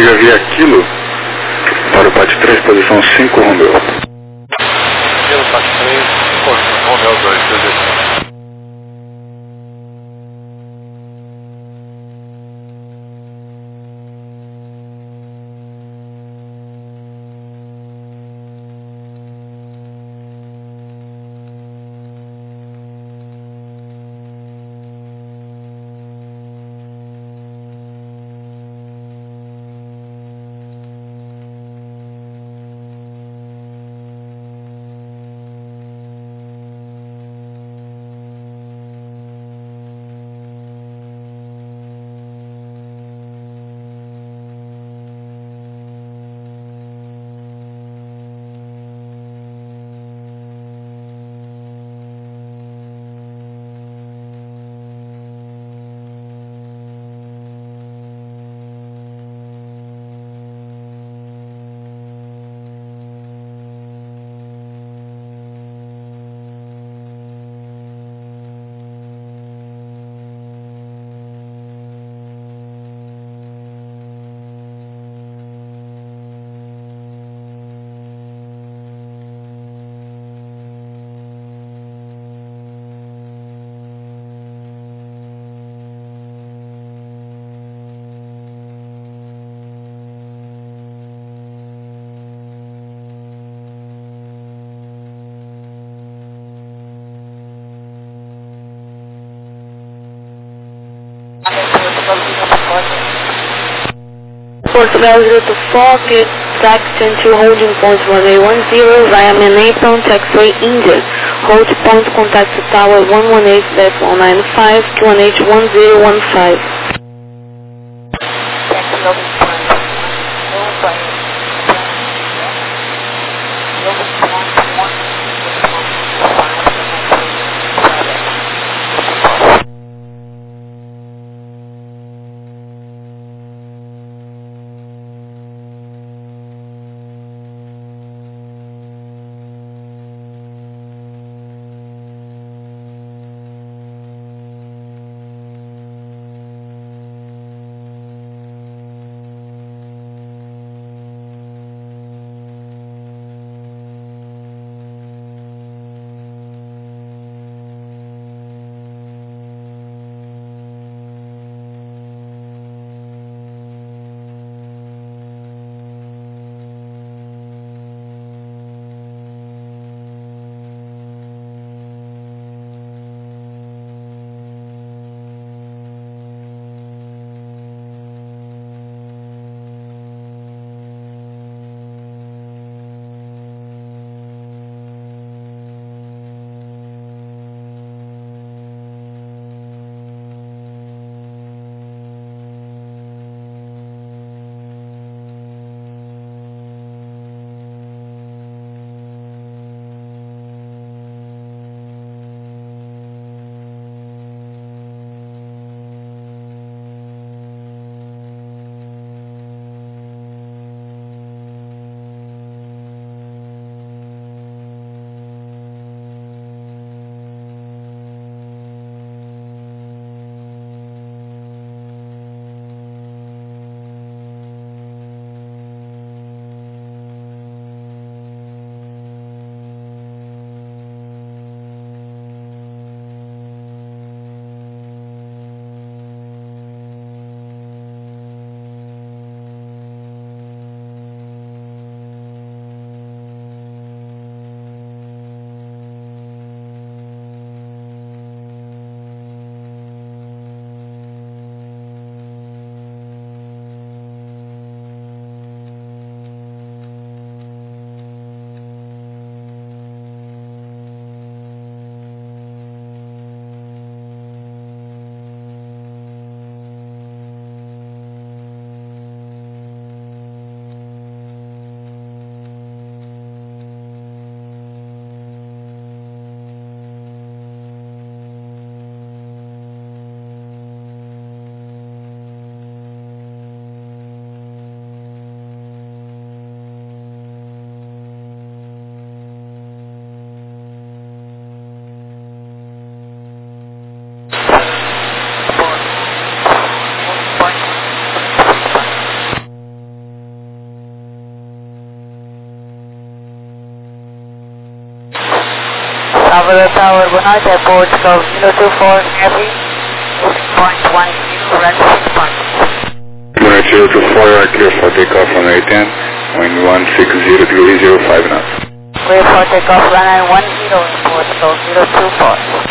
siga via Kilo para o PAT 3, posição 5, Romeu. Kilo, PAT 3, Romeu 2, desejo. Portugal 024, get taxi to holding point 1810 via Manapon, taxiway India. Hold point, contact the tower 118-195, 218-1015. Goodnight, airport Gulf 024 Heavy, point 10, red 6 point. Goodnight 024, you are clear for takeoff on 810, wind 160 degrees 05 knots. Clear for takeoff runway 10, airport Gulf 024.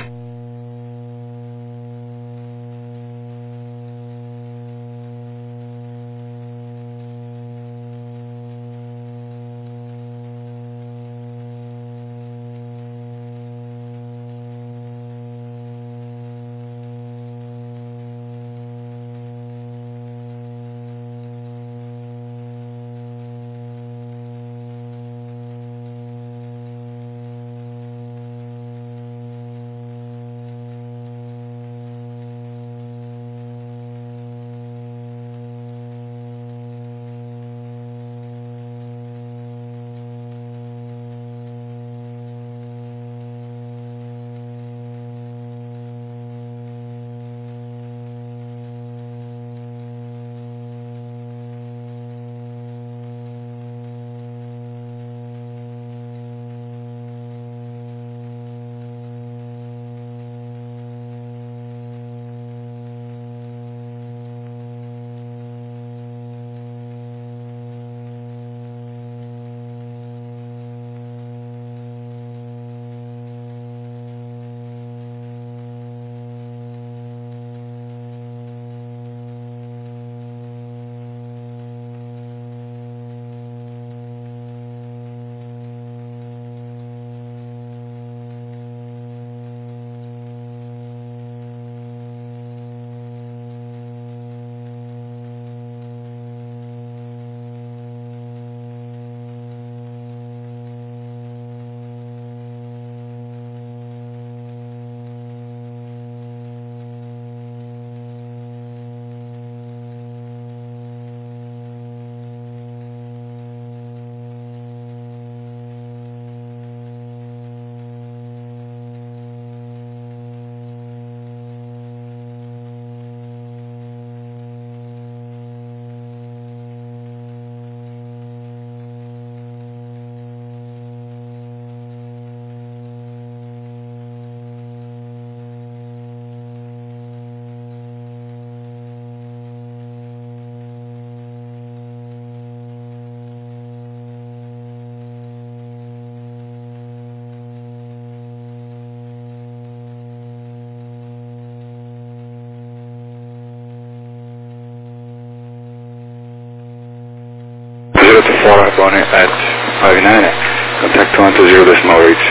Bonnie at 59, contact 120 decimal reach.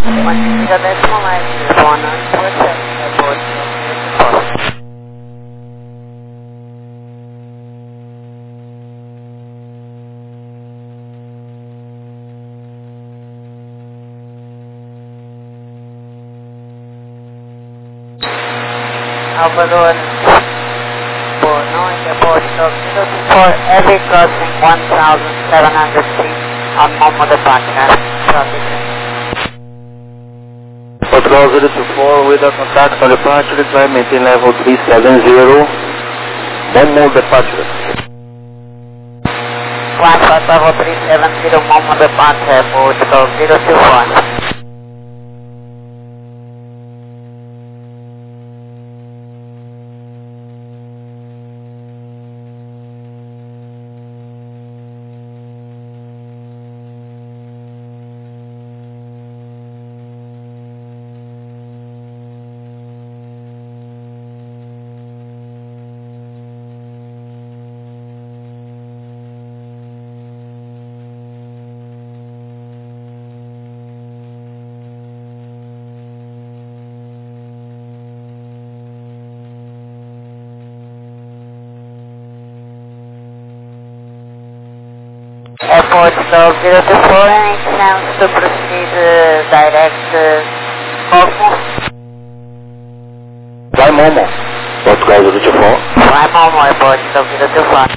120 decimal reach, 147, airport 024. Alvador, Bornoi, airport Gulf 024, heavy crossing 1,700 feet on Momo departure. Traffic. Portugal 024 with a contact on departure, climb maintain level 370, Momo departure. Climb flight level 370, Momo departure, Portugal 024. Airport Gulf 024, any chance to proceed direct Momo? Fly Momo, Portugal 024. Fly Momo, airport Gulf 024.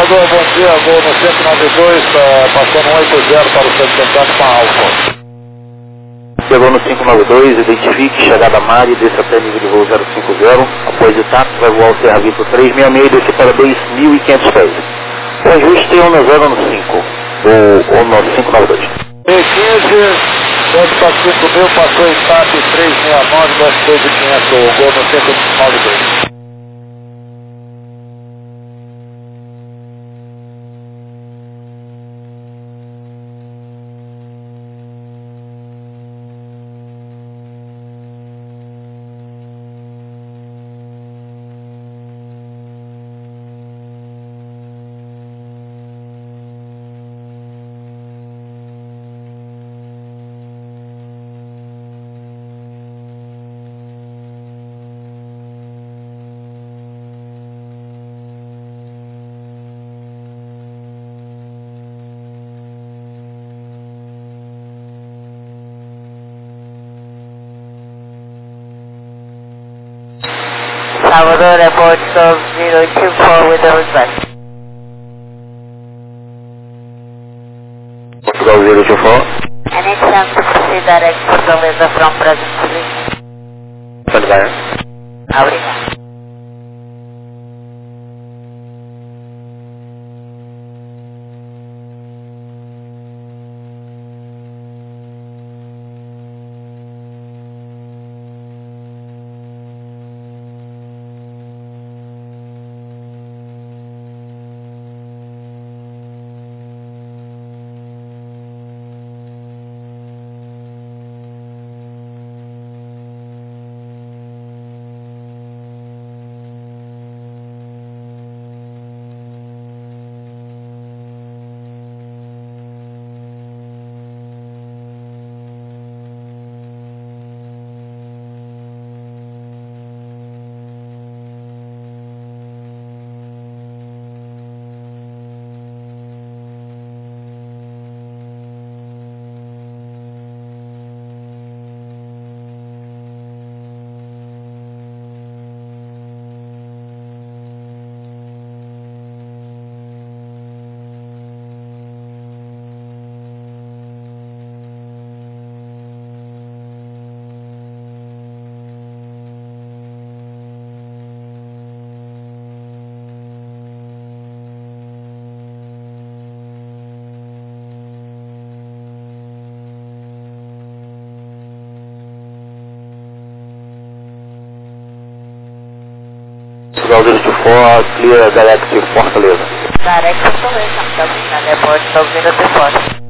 Salvador, bom dia, gol no 192, passando 180 para o centro tentando com a Alfa. Chegou no 592, identifique, chegada Mari, desça até nível de voo 050, após o TAP, vai voar o Serra Vitor 366 e descer para 2.500 pés. O ajuste é 1-0 no 5, ou no 592. E15, deve para 5.000, passou em TAP 369, 2.500, gol no 192. Salvador, report of 024 with the husband. Portugal 024. Any chance to proceed direct to Fortaleza from present position? Pode vai. Obrigado. Portugal 024, clear Galaxy Fortaleza. Direct to Fortaleza, Dublin, report of 024.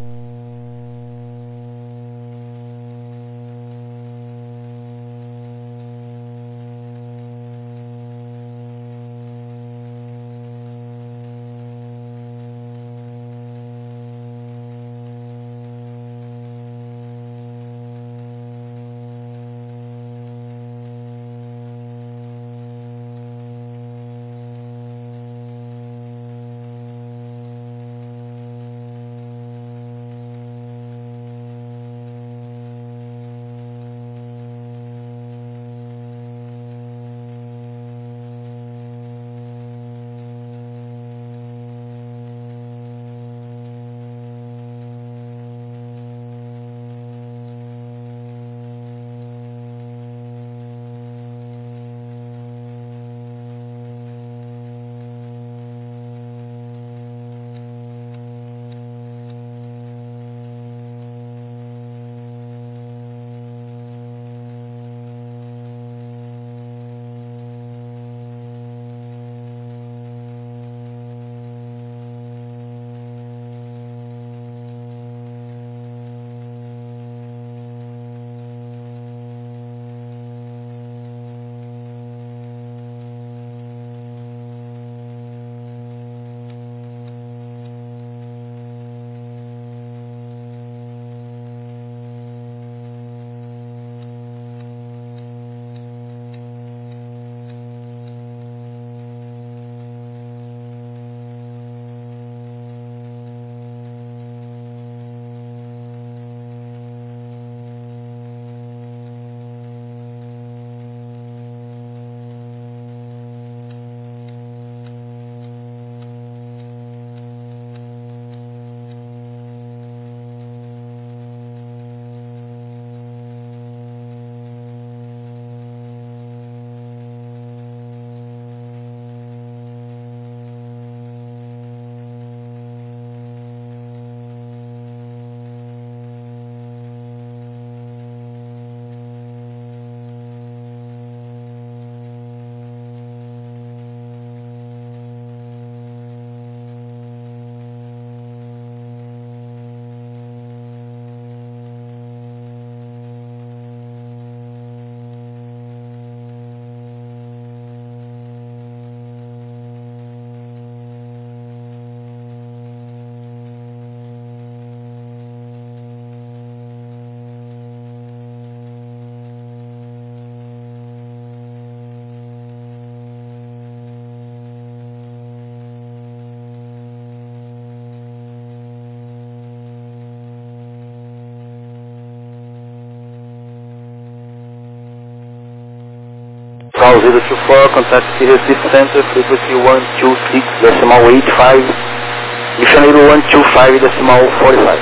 024, contact Recife Center, frequency 126.85, Mission 125.45.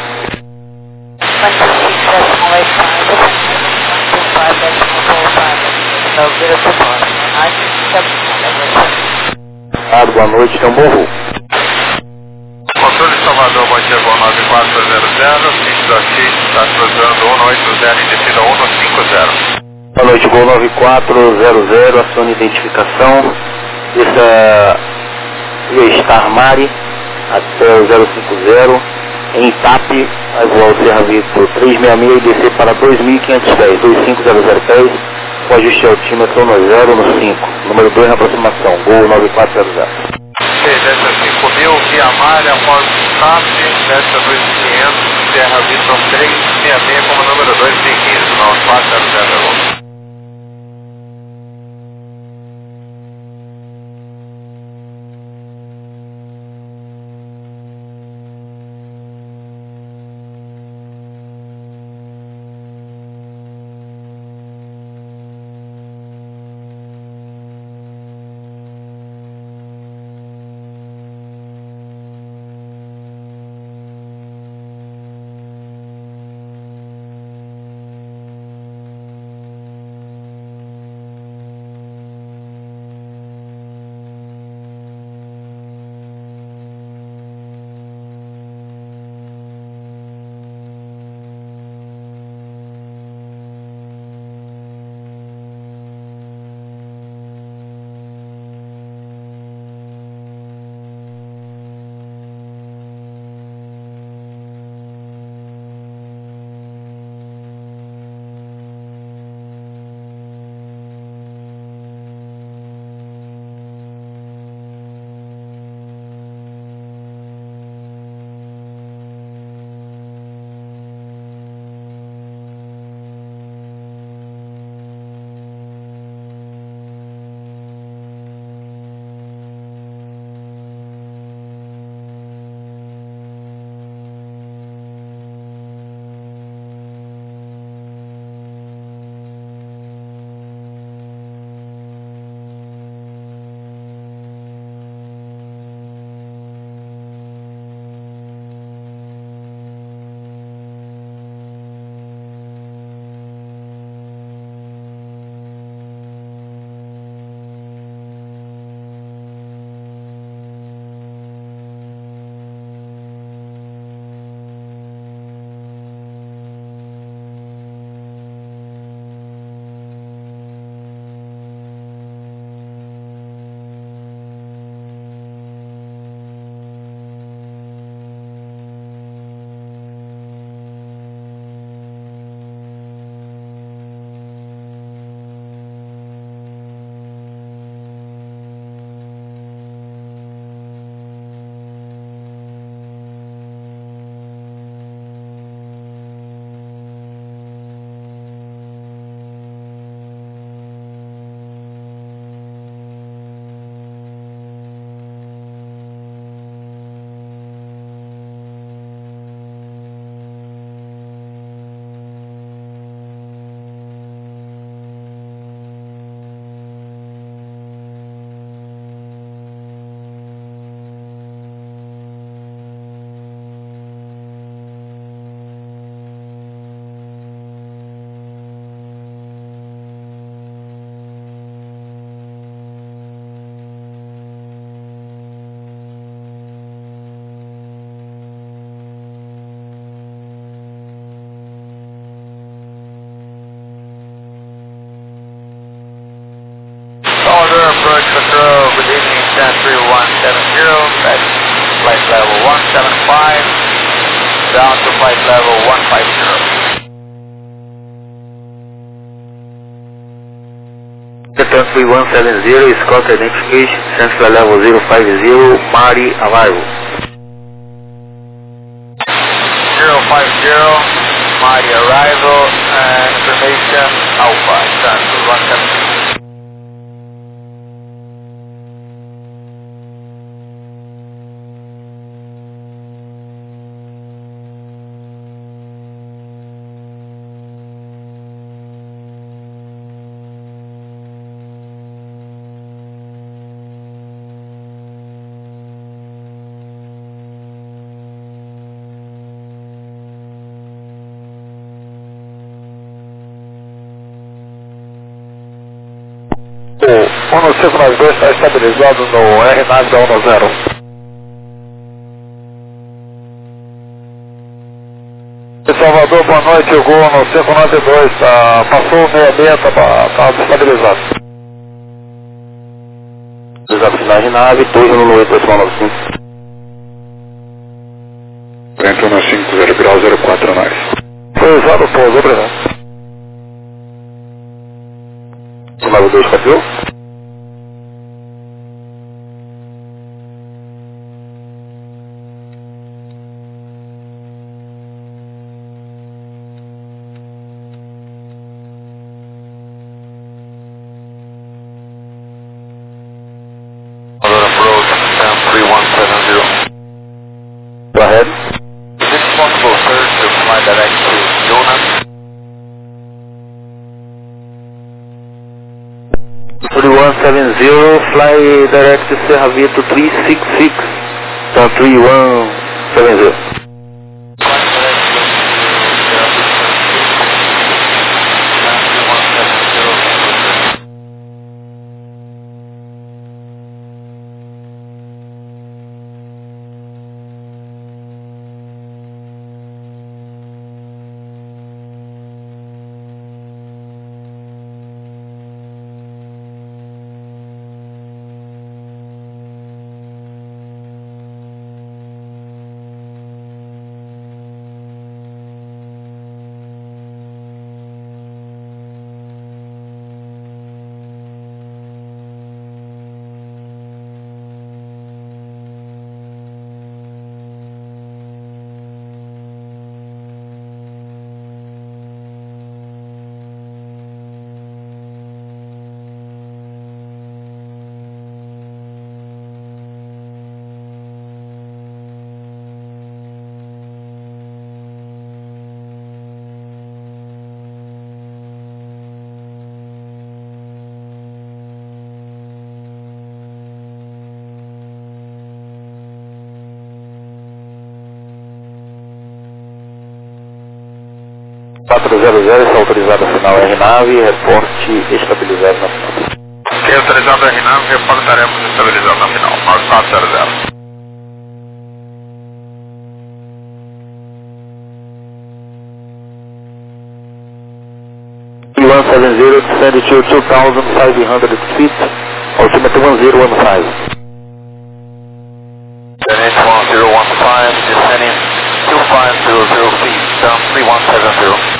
126.85, Boa noite, tem um bom voo. Controle de Salvador, bom dia, voo 9400, pista aqui, está cruzando 180 e descida 150. Boa noite, Gol 9400, acione identificação. Essa via Star Mari até o 050, em TAP, vai voar o Serra Vitor 366 e descer para 2500 25010, com ajuste altímetro no 0 no 5, número 2 na aproximação, Gol 9400. Desce 5000, via Malha, após TAP, desce 2500, Serra Vitor 366, como número 2 de 15, 9400. Approach control, good evening, San 3170, that's flight level 175, down to flight level 150. Tanto 170, Scott identification, Central level 050, Mari arrival. 050, Mari arrival, and information Alpha, San 170. 592 está estabilizado no RNAV da 110. Salvador, boa noite, o Gol no 592, passou o 66, está estabilizado. Estabilizado final de nave, 218, decimal 95. 4150 grau 04 nós. Foi usado o pouso, obrigado. 592, copiou? Go ahead. Is it possible, sir, to fly direct to Jonas? 3170, fly direct to Serra Vito 366, então 3170. Está autorizado a final RNAV, reporte estabilizado na final. Ok, autorizado a RNAV, reportaremos estabilizado na final. 9400. 3170, descend to 2,500 feet, altimeter 1015. Descending 1015, descending 2500 feet, down 3170.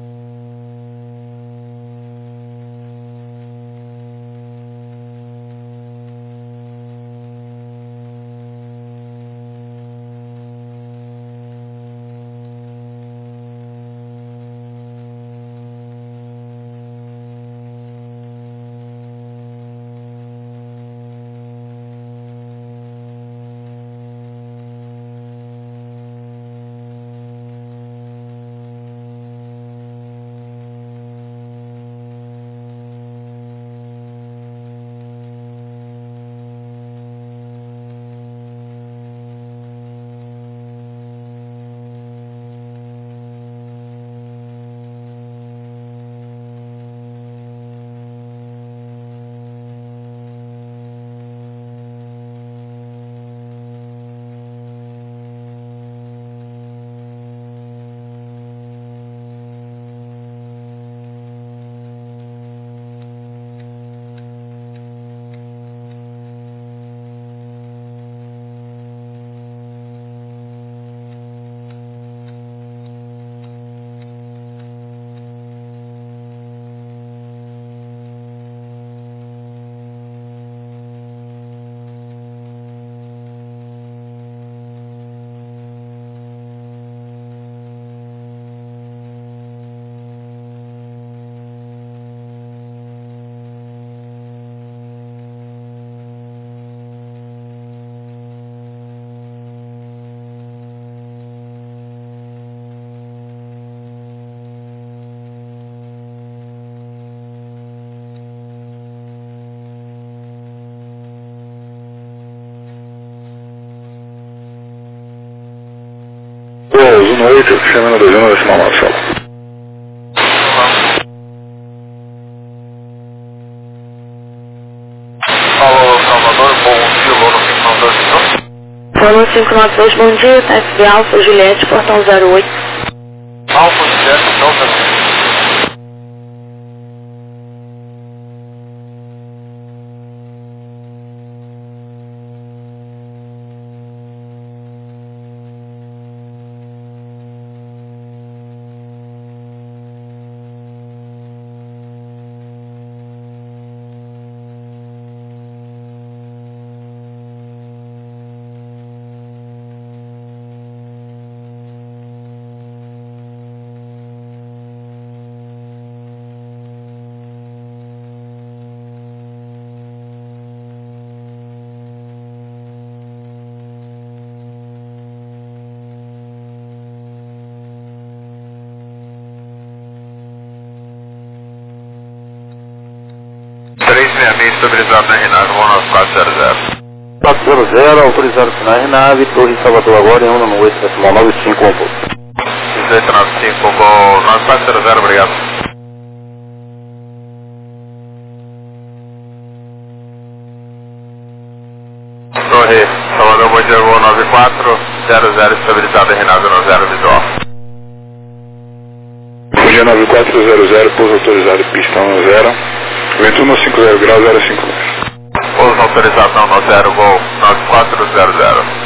Zona 8, chamando da zona decimal 97. Salão 592, bom dia, táxi Alfa Juliette, portão 08. Alfa Juliette, Delta 5. Estabilizado na RNAV, 19400. 400, autorizado sinal RNAV, Torre Salvador agora em 198,95 um pouco. 1895, voo 9400, obrigado. Torre Salvador, bom dia, voo 9400, estabilizado RNAV 10 visual. Bom dia 9400, pouso autorizado pista 10, vento 150 graus 05. Pouso autorização 10, voo 9400.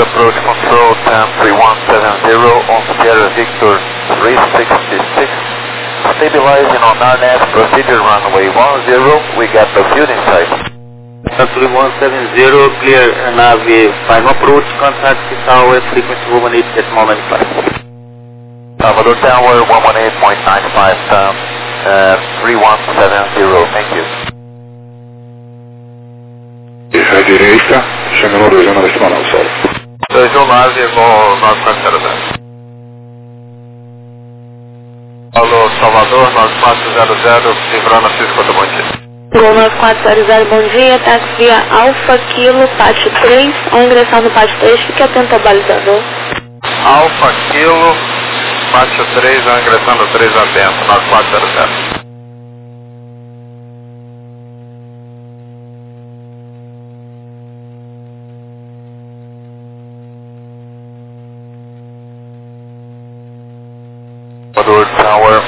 approach control 103170 on Sierra Victor 366. Stabilizing on RNAV procedure runway 10, we got the field in sight. 3170, clear nave final approach, contact tower frequency 118.95. Salvador Tower 118.95, 3170, thank you. Isso à direita, chama número 2, na decimal, solo. 219, voo 9400. Alô, Salvador, 9400, livrando a Cisco do Bom Dia. Gol 9400, bom dia, táxi via Alfa Kilo, pátio 3, ao ingressar no pátio 3, fique atento ao balizador. Alfa Kilo, pátio 3, ao ingressando 3 atento, 9400. Salvador Tower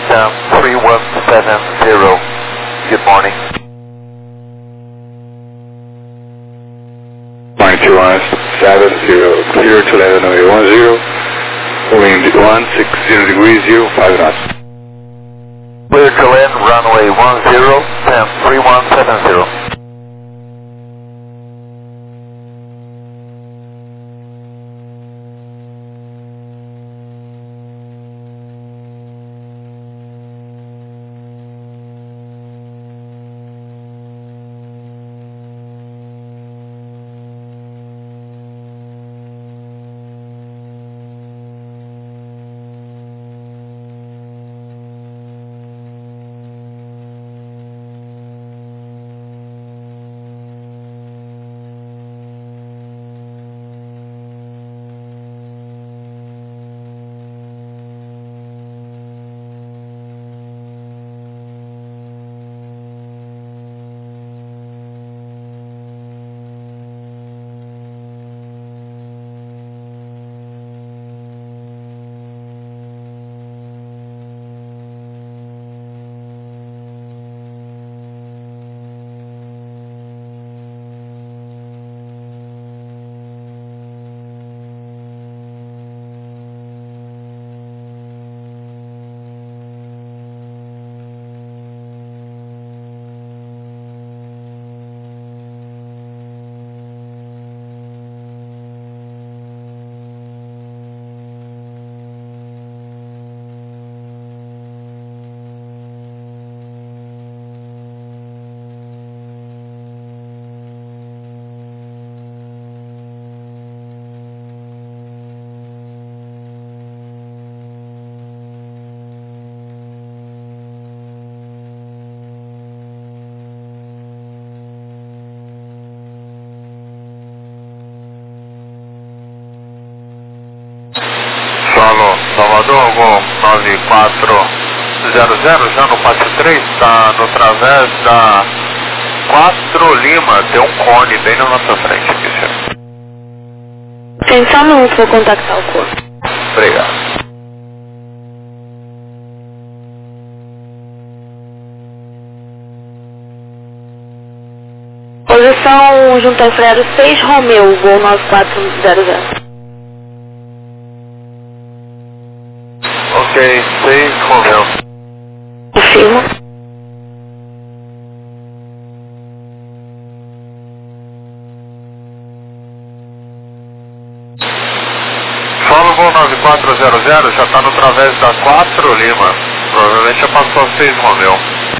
13170, good morning. 9170, clear to land runway 10, wind 160 degrees 05 knots. Clear to land runway 10, 3170. Salvador, Gol 9400, já no pátio 3, está no través da 4 Lima, tem um cone bem na nossa frente aqui, senhor. Tem só um minuto, vou contactar o corpo. Obrigado. Posição junto ao Freire 6 Romeu, Gol 9400. Ok, 6 Romeu. Confirmo. Fala o Gol 9400, já está no través da 4 Lima. Provavelmente já passou a 6 Romeu.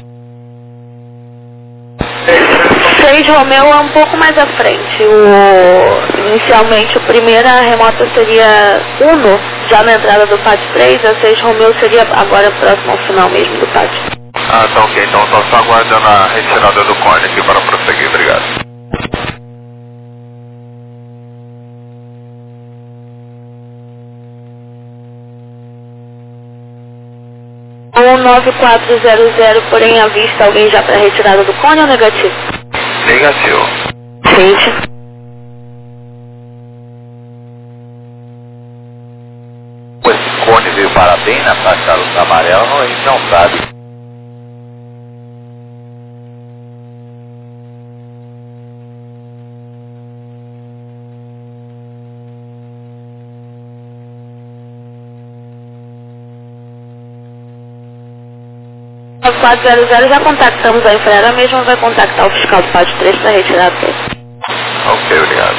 6 Romeu é um pouco mais à frente. Inicialmente, a primeira remota seria Uno, já na entrada do pátio 3, a 6 Romeu seria agora próximo ao final mesmo do pátio. Ah, tá ok, então estou só aguardando a retirada do cone aqui para prosseguir, obrigado. O 9400, porém, à vista alguém já para retirada do cone ou negativo? Negativo. Gente. Esse cone veio para bem na faixa amarela, a gente não sabe. 400 já contactamos a Infraero mesmo, vai contactar o fiscal do pátio 3 para retirar a peça. Ok, obrigado.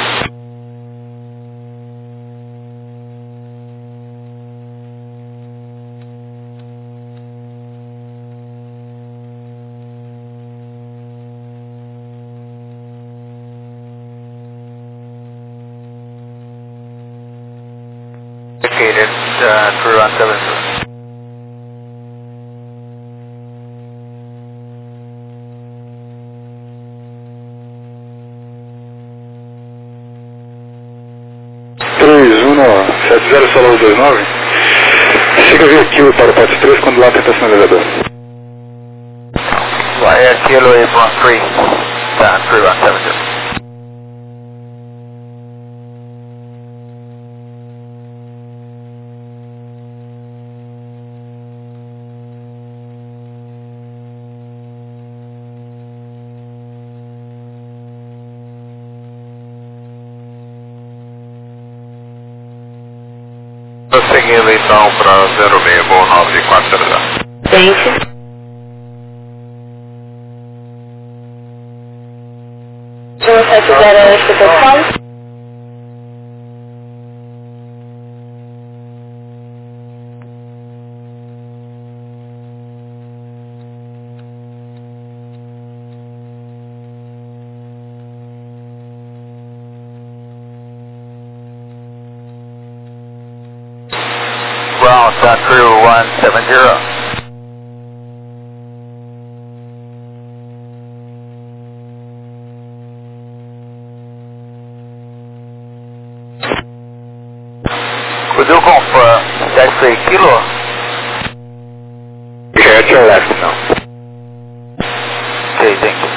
Indicated, 3172. Solo 29. Siga via Kilo para o pátio 3 quando lá tenta sinalizador. Air Kilo 813, 3172. Prosseguindo então para 06 Tente. Se você fizer a escutação. Ground, crew 170. Could you confirm that's a Kilo? Okay, at your left now. Okay, thank you.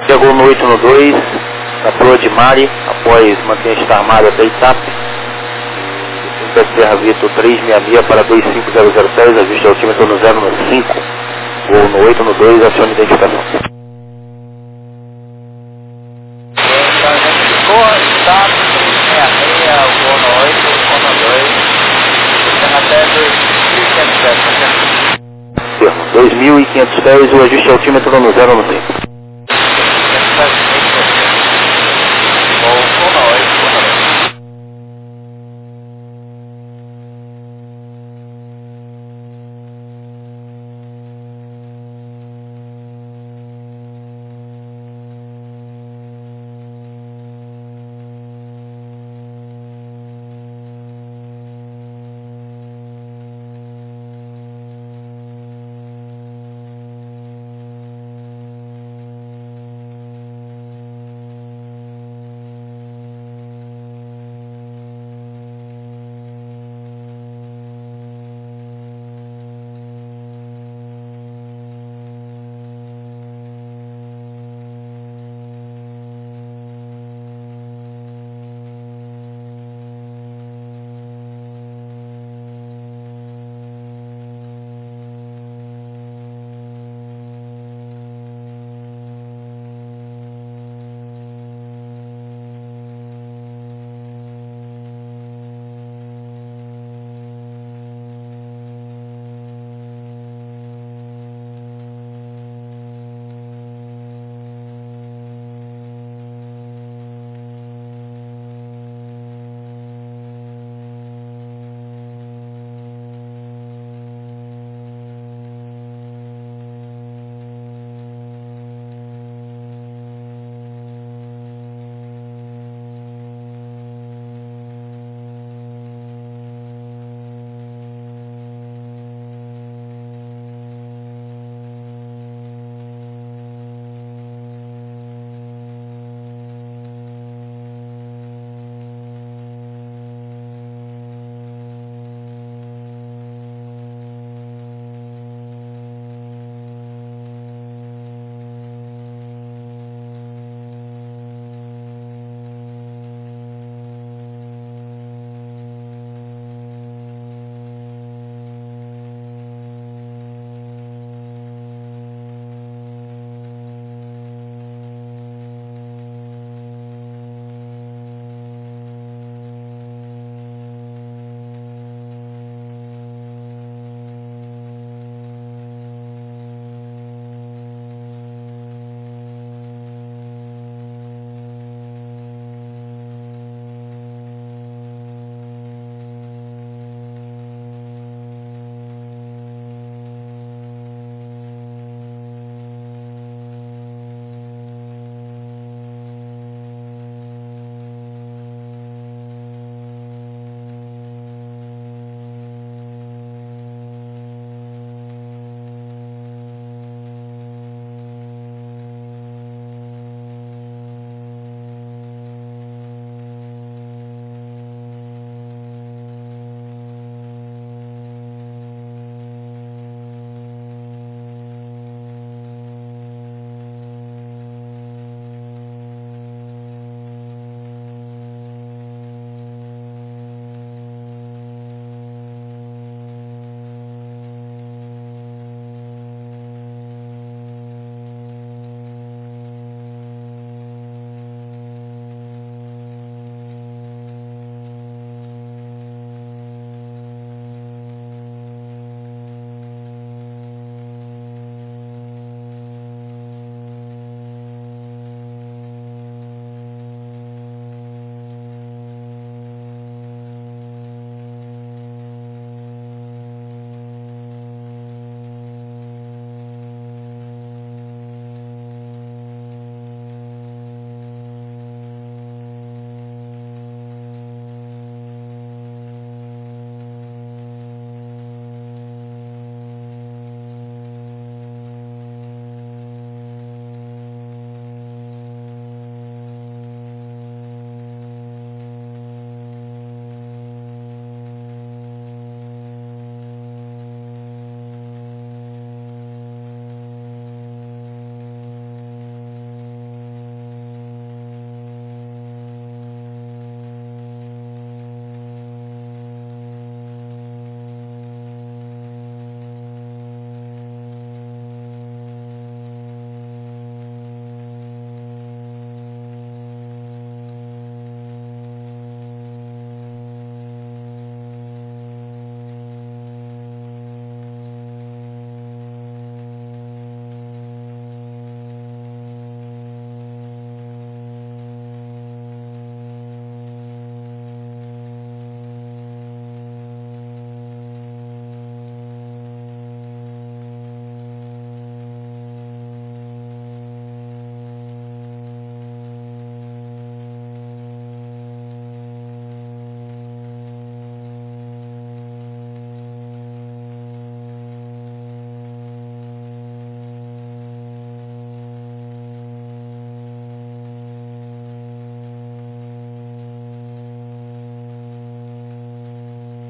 Chegou no 8 no 2, na proa de Mari, após manter a armada até Itap. Serra Vitor 366 para 25006, ajuste altímetro no 0 no 5, voo no 8 no 2, acione identificação. Itap 366, voo no 8, voo no 2, chegando até 2.500 pés, Termo, 2.500 pés, o ajuste altímetro no 0 no 5.